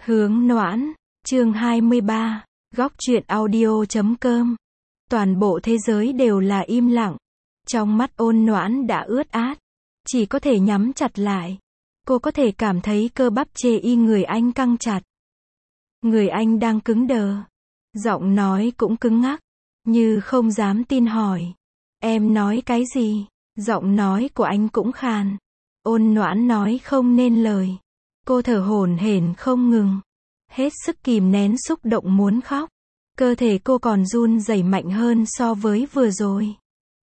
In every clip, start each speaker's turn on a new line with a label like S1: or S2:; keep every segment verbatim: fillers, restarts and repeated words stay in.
S1: Hướng Noãn, chương hai mươi ba, góc truyện audio chấm com. Toàn bộ thế giới đều là im lặng. Trong mắt Ôn Noãn đã ướt át, chỉ có thể nhắm chặt lại. Cô có thể cảm thấy cơ bắp chê y người anh căng chặt. Người anh đang cứng đờ. Giọng nói cũng cứng ngắc, như không dám tin hỏi. Em nói cái gì? Giọng nói của anh cũng khàn. Ôn Noãn nói không nên lời. Cô thở hổn hển không ngừng. Hết sức kìm nén xúc động muốn khóc. Cơ thể cô còn run rẩy mạnh hơn so với vừa rồi.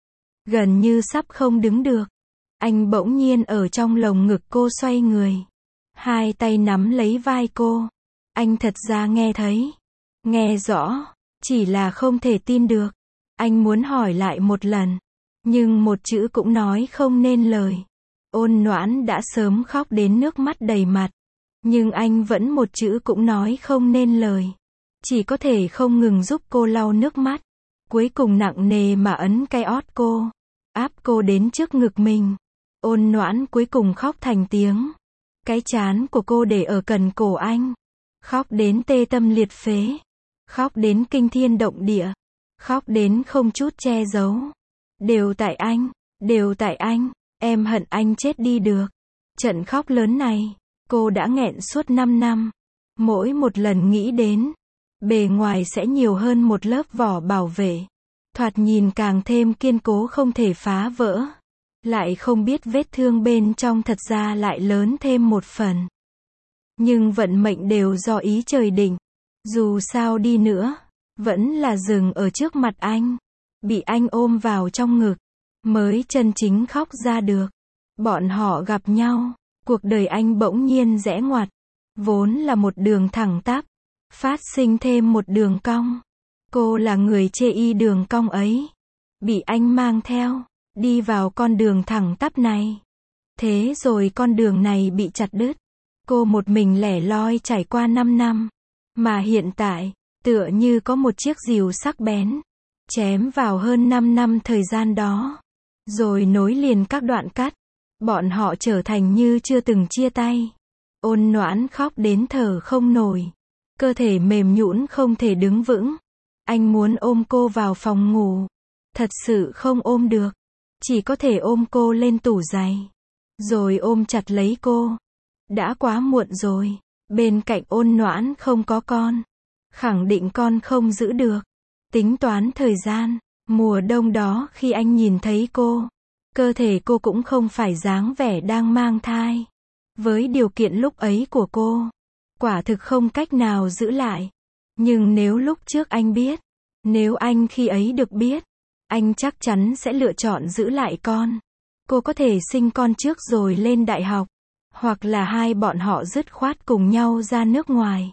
S1: Gần như sắp không đứng được. Anh bỗng nhiên ở trong lồng ngực cô xoay người. Hai tay nắm lấy vai cô. Anh thật ra nghe thấy. Nghe rõ. Chỉ là không thể tin được. Anh muốn hỏi lại một lần. Nhưng một chữ cũng nói không nên lời. Ôn Noãn đã sớm khóc đến nước mắt đầy mặt. Nhưng anh vẫn một chữ cũng nói không nên lời. Chỉ có thể không ngừng giúp cô lau nước mắt. Cuối cùng nặng nề mà ấn cái ót cô. Áp cô đến trước ngực mình. Ôn Noãn cuối cùng khóc thành tiếng. Cái trán của cô để ở cần cổ anh. Khóc đến tê tâm liệt phế. Khóc đến kinh thiên động địa. Khóc đến không chút che giấu. Đều tại anh. Đều tại anh. Em hận anh chết đi được. Trận khóc lớn này, cô đã nghẹn suốt năm năm. Mỗi một lần nghĩ đến, bề ngoài sẽ nhiều hơn một lớp vỏ bảo vệ. Thoạt nhìn càng thêm kiên cố không thể phá vỡ. Lại không biết vết thương bên trong thật ra lại lớn thêm một phần. Nhưng vận mệnh đều do ý trời định. Dù sao đi nữa, vẫn là dừng ở trước mặt anh. Bị anh ôm vào trong ngực, mới chân chính khóc ra được. Bọn họ gặp nhau, cuộc đời anh bỗng nhiên rẽ ngoặt. Vốn là một đường thẳng tắp, phát sinh thêm một đường cong. Cô là người chê y đường cong ấy. Bị anh mang theo, đi vào con đường thẳng tắp này. Thế rồi con đường này bị chặt đứt. Cô một mình lẻ loi trải qua năm năm. Mà hiện tại, tựa như có một chiếc rìu sắc bén, chém vào hơn năm năm thời gian đó. Rồi nối liền các đoạn cắt. Bọn họ trở thành như chưa từng chia tay. Ôn Noãn khóc đến thở không nổi. Cơ thể mềm nhũn không thể đứng vững. Anh muốn ôm cô vào phòng ngủ. Thật sự không ôm được. Chỉ có thể ôm cô lên tủ giày. Rồi ôm chặt lấy cô. Đã quá muộn rồi. Bên cạnh Ôn Noãn không có con. Khẳng định con không giữ được. Tính toán thời gian. Mùa đông đó khi anh nhìn thấy cô, cơ thể cô cũng không phải dáng vẻ đang mang thai. Với điều kiện lúc ấy của cô, quả thực không cách nào giữ lại. Nhưng nếu lúc trước anh biết, nếu anh khi ấy được biết, anh chắc chắn sẽ lựa chọn giữ lại con. Cô có thể sinh con trước rồi lên đại học, hoặc là hai bọn họ dứt khoát cùng nhau ra nước ngoài.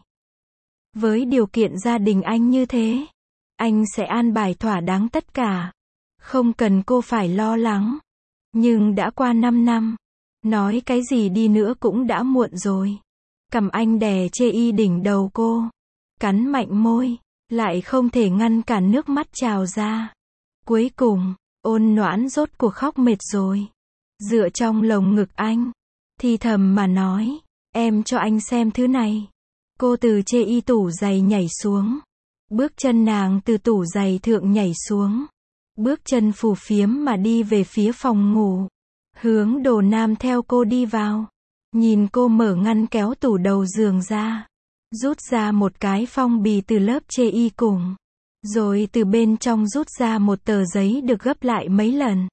S1: Với điều kiện gia đình anh như thế, anh sẽ an bài thỏa đáng tất cả. Không cần cô phải lo lắng. Nhưng đã qua năm năm. Nói cái gì đi nữa cũng đã muộn rồi. Cầm anh đè chê y đỉnh đầu cô. Cắn mạnh môi. Lại không thể ngăn cản nước mắt trào ra. Cuối cùng, Ôn Noãn rốt cuộc khóc mệt rồi. Dựa trong lồng ngực anh. Thì thầm mà nói. Em cho anh xem thứ này. Cô từ chê y tủ giày nhảy xuống. Bước chân nàng từ tủ giày thượng nhảy xuống. Bước chân phù phiếm mà đi về phía phòng ngủ. Hướng Đồ Nam theo cô đi vào. Nhìn cô mở ngăn kéo tủ đầu giường ra. Rút ra một cái phong bì từ lớp chê y cùng. Rồi từ bên trong rút ra một tờ giấy được gấp lại mấy lần.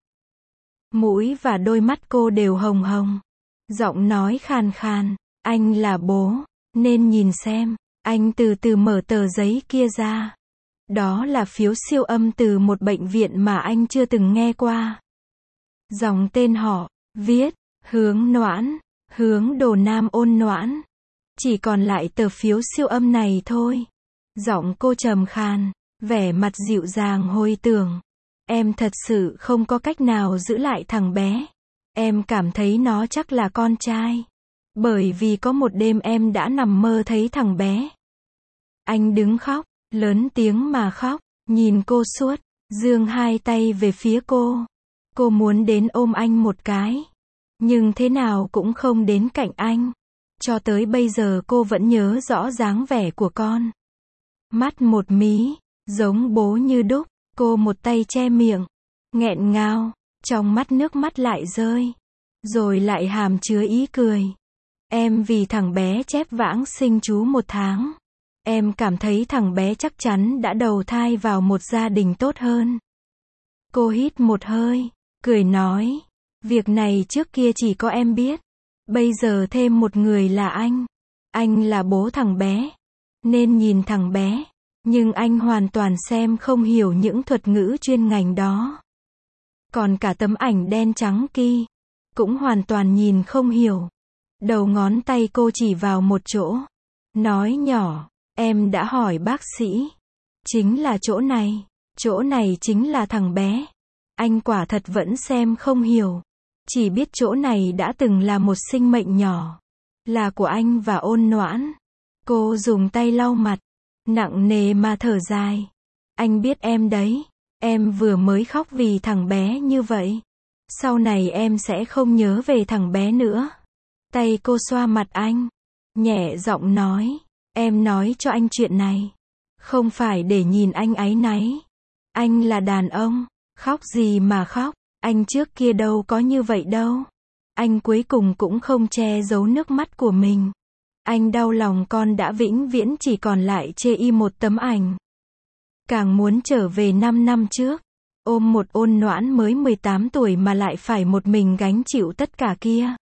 S1: Mũi và đôi mắt cô đều hồng hồng. Giọng nói khàn khàn. Anh là bố, nên nhìn xem. Anh từ từ mở tờ giấy kia ra. Đó là phiếu siêu âm từ một bệnh viện mà anh chưa từng nghe qua. Dòng tên họ, viết, Hướng Noãn, Hướng Đồ Nam Ôn Noãn. Chỉ còn lại tờ phiếu siêu âm này thôi. Giọng cô trầm khàn, vẻ mặt dịu dàng hồi tưởng. Em thật sự không có cách nào giữ lại thằng bé. Em cảm thấy nó chắc là con trai. Bởi vì có một đêm em đã nằm mơ thấy thằng bé. Anh đứng khóc. Lớn tiếng mà khóc, nhìn cô suốt, giương hai tay về phía cô. Cô muốn đến ôm anh một cái. Nhưng thế nào cũng không đến cạnh anh. Cho tới bây giờ cô vẫn nhớ rõ dáng vẻ của con. Mắt một mí, giống bố như đúc, cô một tay che miệng, nghẹn ngào, trong mắt nước mắt lại rơi, rồi lại hàm chứa ý cười. Em vì thằng bé chép vãng sinh chú một tháng. Em cảm thấy thằng bé chắc chắn đã đầu thai vào một gia đình tốt hơn. Cô hít một hơi, cười nói, việc này trước kia chỉ có em biết. Bây giờ thêm một người là anh. Anh là bố thằng bé, nên nhìn thằng bé, nhưng anh hoàn toàn xem không hiểu những thuật ngữ chuyên ngành đó. Còn cả tấm ảnh đen trắng kia, cũng hoàn toàn nhìn không hiểu. Đầu ngón tay cô chỉ vào một chỗ, nói nhỏ, em đã hỏi bác sĩ. Chính là chỗ này, chỗ này chính là thằng bé. Anh quả thật vẫn xem không hiểu. Chỉ biết chỗ này đã từng là một sinh mệnh nhỏ, là của anh và Ôn Noãn. Cô dùng tay lau mặt, nặng nề mà thở dài. Anh biết em đấy, em vừa mới khóc vì thằng bé như vậy. Sau này em sẽ không nhớ về thằng bé nữa. Tay cô xoa mặt anh, nhẹ giọng nói, em nói cho anh chuyện này, không phải để nhìn anh áy náy. Anh là đàn ông, khóc gì mà khóc, anh trước kia đâu có như vậy đâu. Anh cuối cùng cũng không che giấu nước mắt của mình. Anh đau lòng con đã vĩnh viễn chỉ còn lại chê y một tấm ảnh. Càng muốn trở về năm năm trước, ôm một Ôn Noãn mới mười tám tuổi mà lại phải một mình gánh chịu tất cả kia.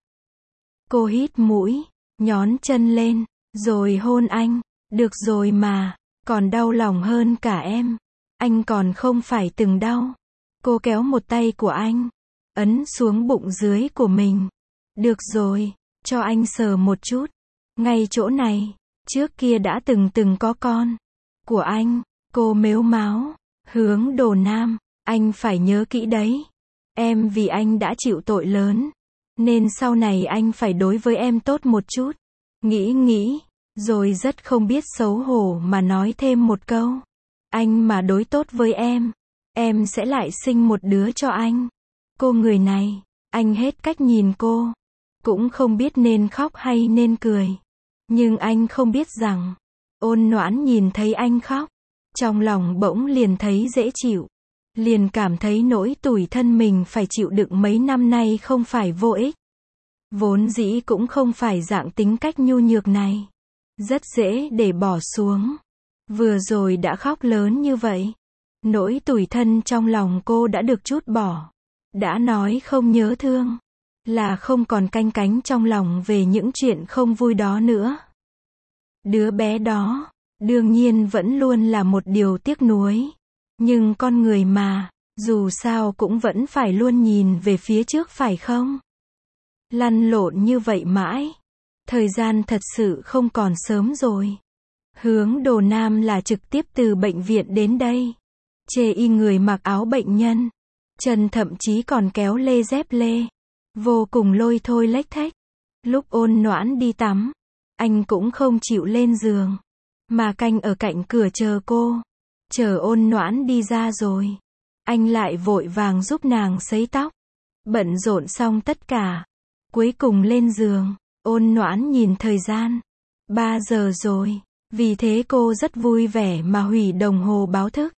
S1: Cô hít mũi, nhón chân lên, rồi hôn anh. Được rồi mà, còn đau lòng hơn cả em. Anh còn không phải từng đau. Cô kéo một tay của anh, ấn xuống bụng dưới của mình. Được rồi, cho anh sờ một chút. Ngay chỗ này, trước kia đã từng từng có con của anh. Cô mếu máo, hướng Đồ Nam, anh phải nhớ kỹ đấy. Em vì anh đã chịu tội lớn, nên sau này anh phải đối với em tốt một chút. Nghĩ nghĩ, rồi rất không biết xấu hổ mà nói thêm một câu. Anh mà đối tốt với em, em sẽ lại sinh một đứa cho anh. Cô người này, anh hết cách nhìn cô. Cũng không biết nên khóc hay nên cười. Nhưng anh không biết rằng, Ôn Noãn nhìn thấy anh khóc, trong lòng bỗng liền thấy dễ chịu. Liền cảm thấy nỗi tủi thân mình phải chịu đựng mấy năm nay không phải vô ích. Vốn dĩ cũng không phải dạng tính cách nhu nhược này. Rất dễ để bỏ xuống. Vừa rồi đã khóc lớn như vậy. Nỗi tủi thân trong lòng cô đã được trút bỏ. Đã nói không nhớ thương. Là không còn canh cánh trong lòng về những chuyện không vui đó nữa. Đứa bé đó, đương nhiên vẫn luôn là một điều tiếc nuối. Nhưng con người mà, dù sao cũng vẫn phải luôn nhìn về phía trước phải không? Lăn lộn như vậy mãi. Thời gian thật sự không còn sớm rồi. Hướng Đồ Nam là trực tiếp từ bệnh viện đến đây. Chê y người mặc áo bệnh nhân. Chân thậm chí còn kéo lê dép lê. Vô cùng lôi thôi lếch thếch. Lúc Ôn Noãn đi tắm, anh cũng không chịu lên giường, mà canh ở cạnh cửa chờ cô. Chờ Ôn Noãn đi ra rồi, anh lại vội vàng giúp nàng sấy tóc. Bận rộn xong tất cả, cuối cùng lên giường. Ôn Noãn nhìn thời gian, ba giờ rồi, vì thế cô rất vui vẻ mà hủy đồng hồ báo thức.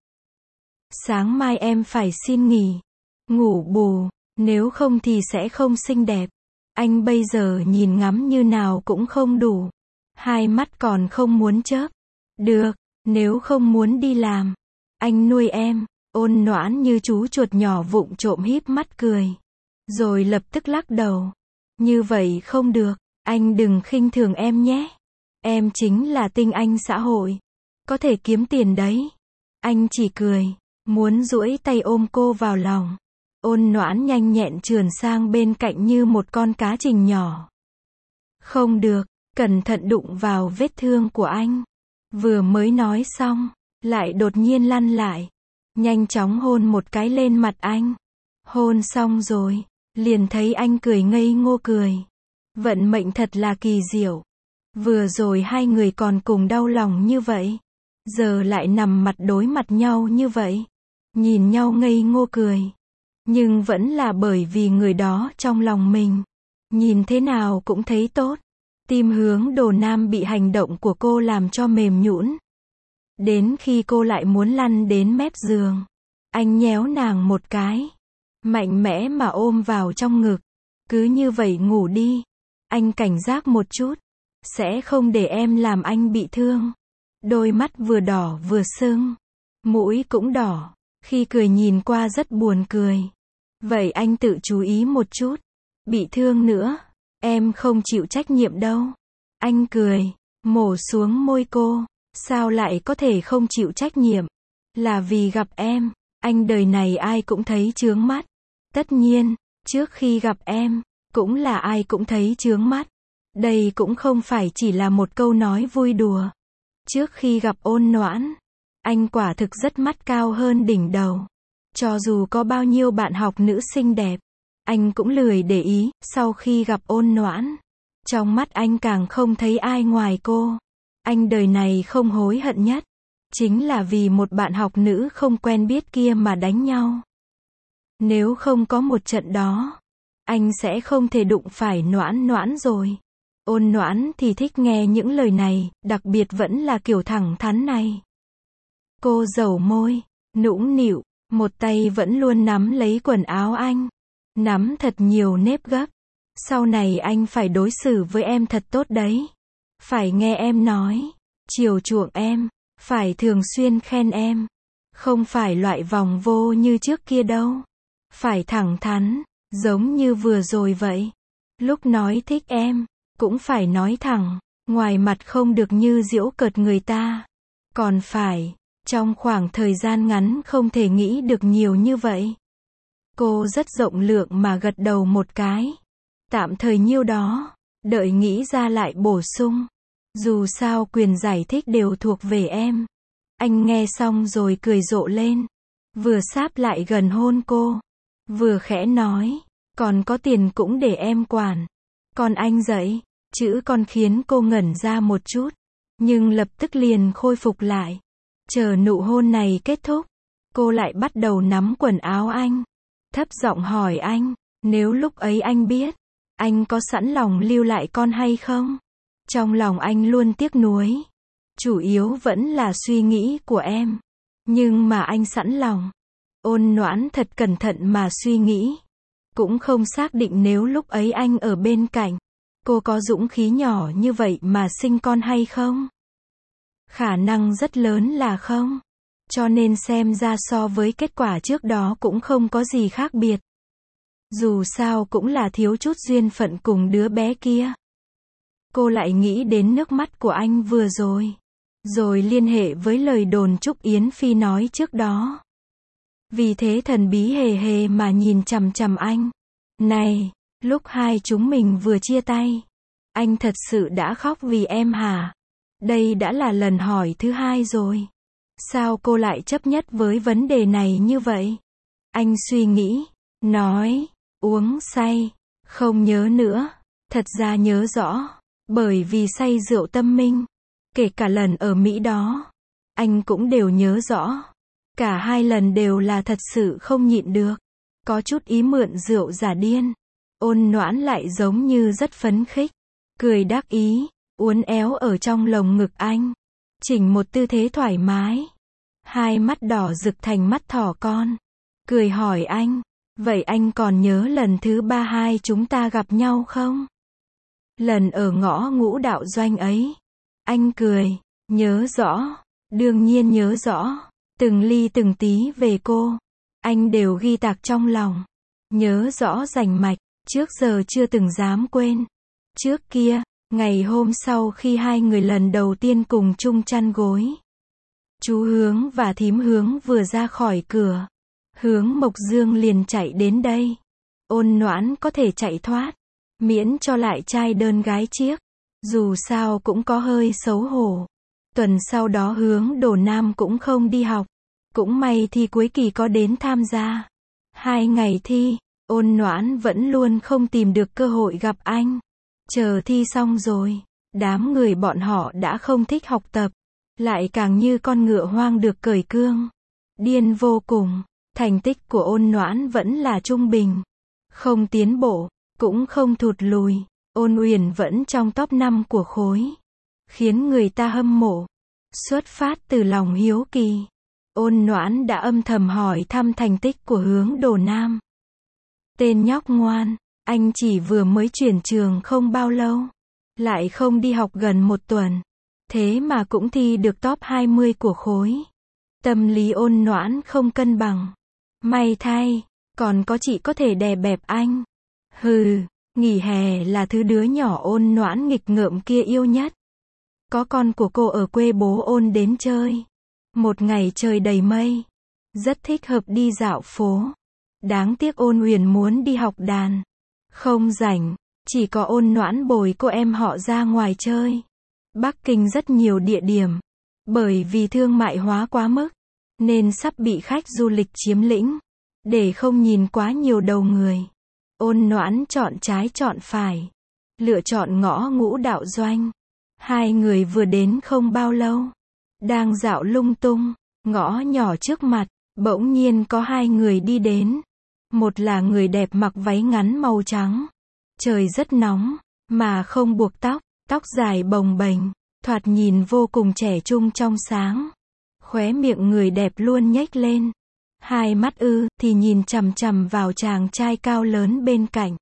S1: Sáng mai em phải xin nghỉ, ngủ bù, nếu không thì sẽ không xinh đẹp. Anh bây giờ nhìn ngắm như nào cũng không đủ, hai mắt còn không muốn chớp. Được, nếu không muốn đi làm, anh nuôi em. Ôn Noãn như chú chuột nhỏ vụng trộm híp mắt cười, rồi lập tức lắc đầu. Như vậy không được, anh đừng khinh thường em nhé. Em chính là tinh anh xã hội, có thể kiếm tiền đấy. Anh chỉ cười, muốn duỗi tay ôm cô vào lòng. Ôn Noãn nhanh nhẹn trườn sang bên cạnh như một con cá trình nhỏ. Không được, cẩn thận đụng vào vết thương của anh. Vừa mới nói xong, lại đột nhiên lăn lại. Nhanh chóng hôn một cái lên mặt anh. Hôn xong rồi, liền thấy anh cười ngây ngô cười. Vận mệnh thật là kỳ diệu. Vừa rồi hai người còn cùng đau lòng như vậy. Giờ lại nằm mặt đối mặt nhau như vậy. Nhìn nhau ngây ngô cười. Nhưng vẫn là bởi vì người đó trong lòng mình. Nhìn thế nào cũng thấy tốt. Tim hướng Đồ Nam bị hành động của cô làm cho mềm nhũn. Đến khi cô lại muốn lăn đến mép giường, anh nhéo nàng một cái, mạnh mẽ mà ôm vào trong ngực. Cứ như vậy ngủ đi. Anh cảnh giác một chút, sẽ không để em làm anh bị thương. Đôi mắt vừa đỏ vừa sưng, mũi cũng đỏ, khi cười nhìn qua rất buồn cười. Vậy anh tự chú ý một chút. Bị thương nữa, em không chịu trách nhiệm đâu. Anh cười, mổ xuống môi cô. Sao lại có thể không chịu trách nhiệm? Là vì gặp em, anh đời này ai cũng thấy chướng mắt. Tất nhiên, trước khi gặp em, cũng là ai cũng thấy chướng mắt. Đây cũng không phải chỉ là một câu nói vui đùa. Trước khi gặp Ôn Noãn, anh quả thực rất mắt cao hơn đỉnh đầu. Cho dù có bao nhiêu bạn học nữ xinh đẹp, anh cũng lười để ý. Sau khi gặp Ôn Noãn, trong mắt anh càng không thấy ai ngoài cô. Anh đời này không hối hận nhất, chính là vì một bạn học nữ không quen biết kia mà đánh nhau. Nếu không có một trận đó, anh sẽ không thể đụng phải Noãn Noãn rồi. Ôn Noãn thì thích nghe những lời này, đặc biệt vẫn là kiểu thẳng thắn này. Cô dầu môi, nũng nịu, một tay vẫn luôn nắm lấy quần áo anh. Nắm thật nhiều nếp gấp. Sau này anh phải đối xử với em thật tốt đấy. Phải nghe em nói, chiều chuộng em, phải thường xuyên khen em. Không phải loại vòng vô như trước kia đâu. Phải thẳng thắn, giống như vừa rồi vậy. Lúc nói thích em, cũng phải nói thẳng, ngoài mặt không được như giễu cợt người ta. Còn phải, trong khoảng thời gian ngắn không thể nghĩ được nhiều như vậy. Cô rất rộng lượng mà gật đầu một cái. Tạm thời nhiêu đó, đợi nghĩ ra lại bổ sung. Dù sao quyền giải thích đều thuộc về em. Anh nghe xong rồi cười rộ lên. Vừa sáp lại gần hôn cô, vừa khẽ nói, còn có tiền cũng để em quản. Còn anh dậy, chữ con khiến cô ngẩn ra một chút, nhưng lập tức liền khôi phục lại. Chờ nụ hôn này kết thúc, cô lại bắt đầu nắm quần áo anh. Thấp giọng hỏi anh, nếu lúc ấy anh biết, anh có sẵn lòng lưu lại con hay không? Trong lòng anh luôn tiếc nuối. Chủ yếu vẫn là suy nghĩ của em. Nhưng mà anh sẵn lòng. Ôn Noãn thật cẩn thận mà suy nghĩ. Cũng không xác định nếu lúc ấy anh ở bên cạnh, cô có dũng khí nhỏ như vậy mà sinh con hay không? Khả năng rất lớn là không. Cho nên xem ra so với kết quả trước đó cũng không có gì khác biệt. Dù sao cũng là thiếu chút duyên phận cùng đứa bé kia. Cô lại nghĩ đến nước mắt của anh vừa rồi. Rồi liên hệ với lời đồn Trúc Yến Phi nói trước đó. Vì thế thần bí hề hề mà nhìn chằm chằm anh. Này, lúc hai chúng mình vừa chia tay, anh thật sự đã khóc vì em hả? Đây đã là lần hỏi thứ hai rồi. Sao cô lại chấp nhất với vấn đề này như vậy? Anh suy nghĩ, nói, uống say, không nhớ nữa. Thật ra nhớ rõ, bởi vì say rượu tâm minh. Kể cả lần ở Mỹ đó, anh cũng đều nhớ rõ. Cả hai lần đều là thật sự không nhịn được. Có chút ý mượn rượu giả điên. Ôn Noãn lại giống như rất phấn khích. Cười đắc ý, uốn éo ở trong lồng ngực anh. Chỉnh một tư thế thoải mái. Hai mắt đỏ rực thành mắt thỏ con. Cười hỏi anh, vậy anh còn nhớ lần thứ ba hai chúng ta gặp nhau không? Lần ở ngõ Ngũ Đạo Doanh ấy. Anh cười, nhớ rõ, đương nhiên nhớ rõ. Từng ly từng tí về cô, anh đều ghi tạc trong lòng. Nhớ rõ rành mạch, trước giờ chưa từng dám quên. Trước kia, ngày hôm sau khi hai người lần đầu tiên cùng chung chăn gối, chú Hướng và thím Hướng vừa ra khỏi cửa, Hướng Mộc Dương liền chạy đến đây. Ôn Noãn có thể chạy thoát, miễn cho lại trai đơn gái chiếc. Dù sao cũng có hơi xấu hổ. Tuần sau đó Hướng Đồ Nam cũng không đi học. Cũng may thi cuối kỳ có đến tham gia. Hai ngày thi, Ôn Noãn vẫn luôn không tìm được cơ hội gặp anh. Chờ thi xong rồi, đám người bọn họ đã không thích học tập. Lại càng như con ngựa hoang được cởi cương. Điên vô cùng. Thành tích của Ôn Noãn vẫn là trung bình. Không tiến bộ, cũng không thụt lùi. Ôn Uyển vẫn trong top năm của khối, khiến người ta hâm mộ. Xuất phát từ lòng hiếu kỳ, Ôn Noãn đã âm thầm hỏi thăm thành tích của Hướng Đồ Nam. Tên nhóc ngoan, anh chỉ vừa mới chuyển trường không bao lâu, lại không đi học gần một tuần, thế mà cũng thi được top hai mươi của khối. Tâm lý Ôn Noãn không cân bằng. May thay, còn có chị có thể đè bẹp anh. Hừ, nghỉ hè là thứ đứa nhỏ Ôn Noãn nghịch ngợm kia yêu nhất. Có con của cô ở quê bố Ôn đến chơi. Một ngày trời đầy mây, rất thích hợp đi dạo phố. Đáng tiếc Ôn Uyển muốn đi học đàn, không rảnh, chỉ có Ôn Noãn bồi cô em họ ra ngoài chơi. Bắc Kinh rất nhiều địa điểm, bởi vì thương mại hóa quá mức, nên sắp bị khách du lịch chiếm lĩnh. Để không nhìn quá nhiều đầu người, Ôn Noãn chọn trái chọn phải, lựa chọn ngõ Ngũ Đạo Doanh. Hai người vừa đến không bao lâu, đang dạo lung tung, ngõ nhỏ trước mặt, bỗng nhiên có hai người đi đến. Một là người đẹp mặc váy ngắn màu trắng. Trời rất nóng, mà không buộc tóc, tóc dài bồng bềnh, thoạt nhìn vô cùng trẻ trung trong sáng. Khóe miệng người đẹp luôn nhếch lên. Hai mắt ư, thì nhìn chằm chằm vào chàng trai cao lớn bên cạnh.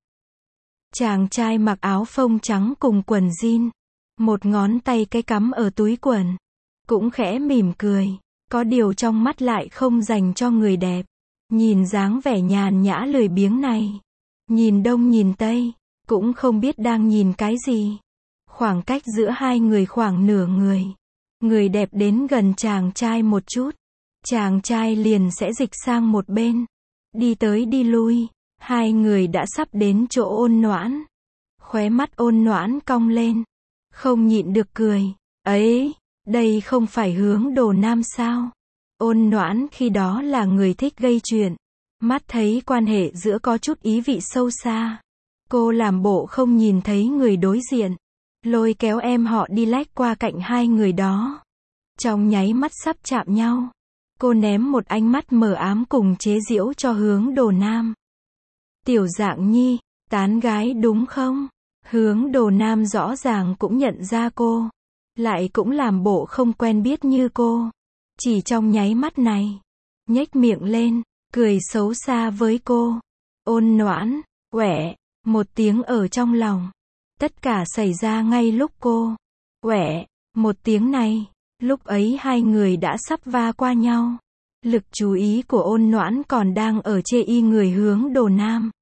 S1: Chàng trai mặc áo phông trắng cùng quần jean. Một ngón tay cái cắm ở túi quần. Cũng khẽ mỉm cười. Có điều trong mắt lại không dành cho người đẹp. Nhìn dáng vẻ nhàn nhã lười biếng này, nhìn đông nhìn tây, cũng không biết đang nhìn cái gì. Khoảng cách giữa hai người khoảng nửa người. Người đẹp đến gần chàng trai một chút, chàng trai liền sẽ dịch sang một bên. Đi tới đi lui, hai người đã sắp đến chỗ Ôn Noãn. Khóe mắt Ôn Noãn cong lên, không nhịn được cười. Ấy, đây không phải Hướng Đồ Nam sao? Ôn Noãn khi đó là người thích gây chuyện. Mắt thấy quan hệ giữa có chút ý vị sâu xa. Cô làm bộ không nhìn thấy người đối diện. Lôi kéo em họ đi lách qua cạnh hai người đó. Trong nháy mắt sắp chạm nhau, cô ném một ánh mắt mờ ám cùng chế giễu cho Hướng Đồ Nam. Tiểu Dạng Nhi, tán gái đúng không? Hướng Đồ Nam rõ ràng cũng nhận ra cô, lại cũng làm bộ không quen biết như cô. Chỉ trong nháy mắt này, nhếch miệng lên, cười xấu xa với cô. Ôn Noãn, quẻ, một tiếng ở trong lòng. Tất cả xảy ra ngay lúc cô quẻ, một tiếng này, lúc ấy hai người đã sắp va qua nhau. Lực chú ý của Ôn Noãn còn đang ở chê y người Hướng Đồ Nam,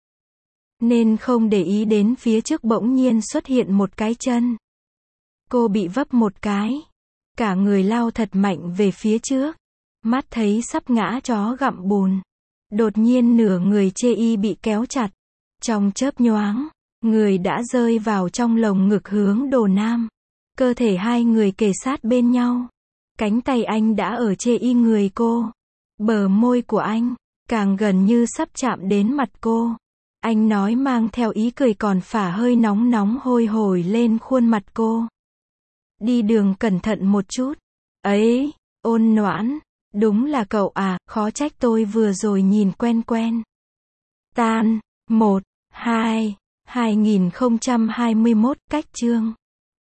S1: nên không để ý đến phía trước bỗng nhiên xuất hiện một cái chân. Cô bị vấp một cái, cả người lao thật mạnh về phía trước, mắt thấy sắp ngã chó gặm bùn. Đột nhiên nửa người chê y bị kéo chặt, trong chớp nhoáng, người đã rơi vào trong lồng ngực Hướng Đồ Nam. Cơ thể hai người kề sát bên nhau, cánh tay anh đã ở chê y người cô, bờ môi của anh càng gần như sắp chạm đến mặt cô. Anh nói mang theo ý cười còn phả hơi nóng nóng hôi hổi lên khuôn mặt cô. Đi đường cẩn thận một chút. Ấy, Ôn Noãn, đúng là cậu à, khó trách tôi vừa rồi nhìn quen quen. Tan, một, hai, hai nghìn không trăm hai mươi mốt, cách chương.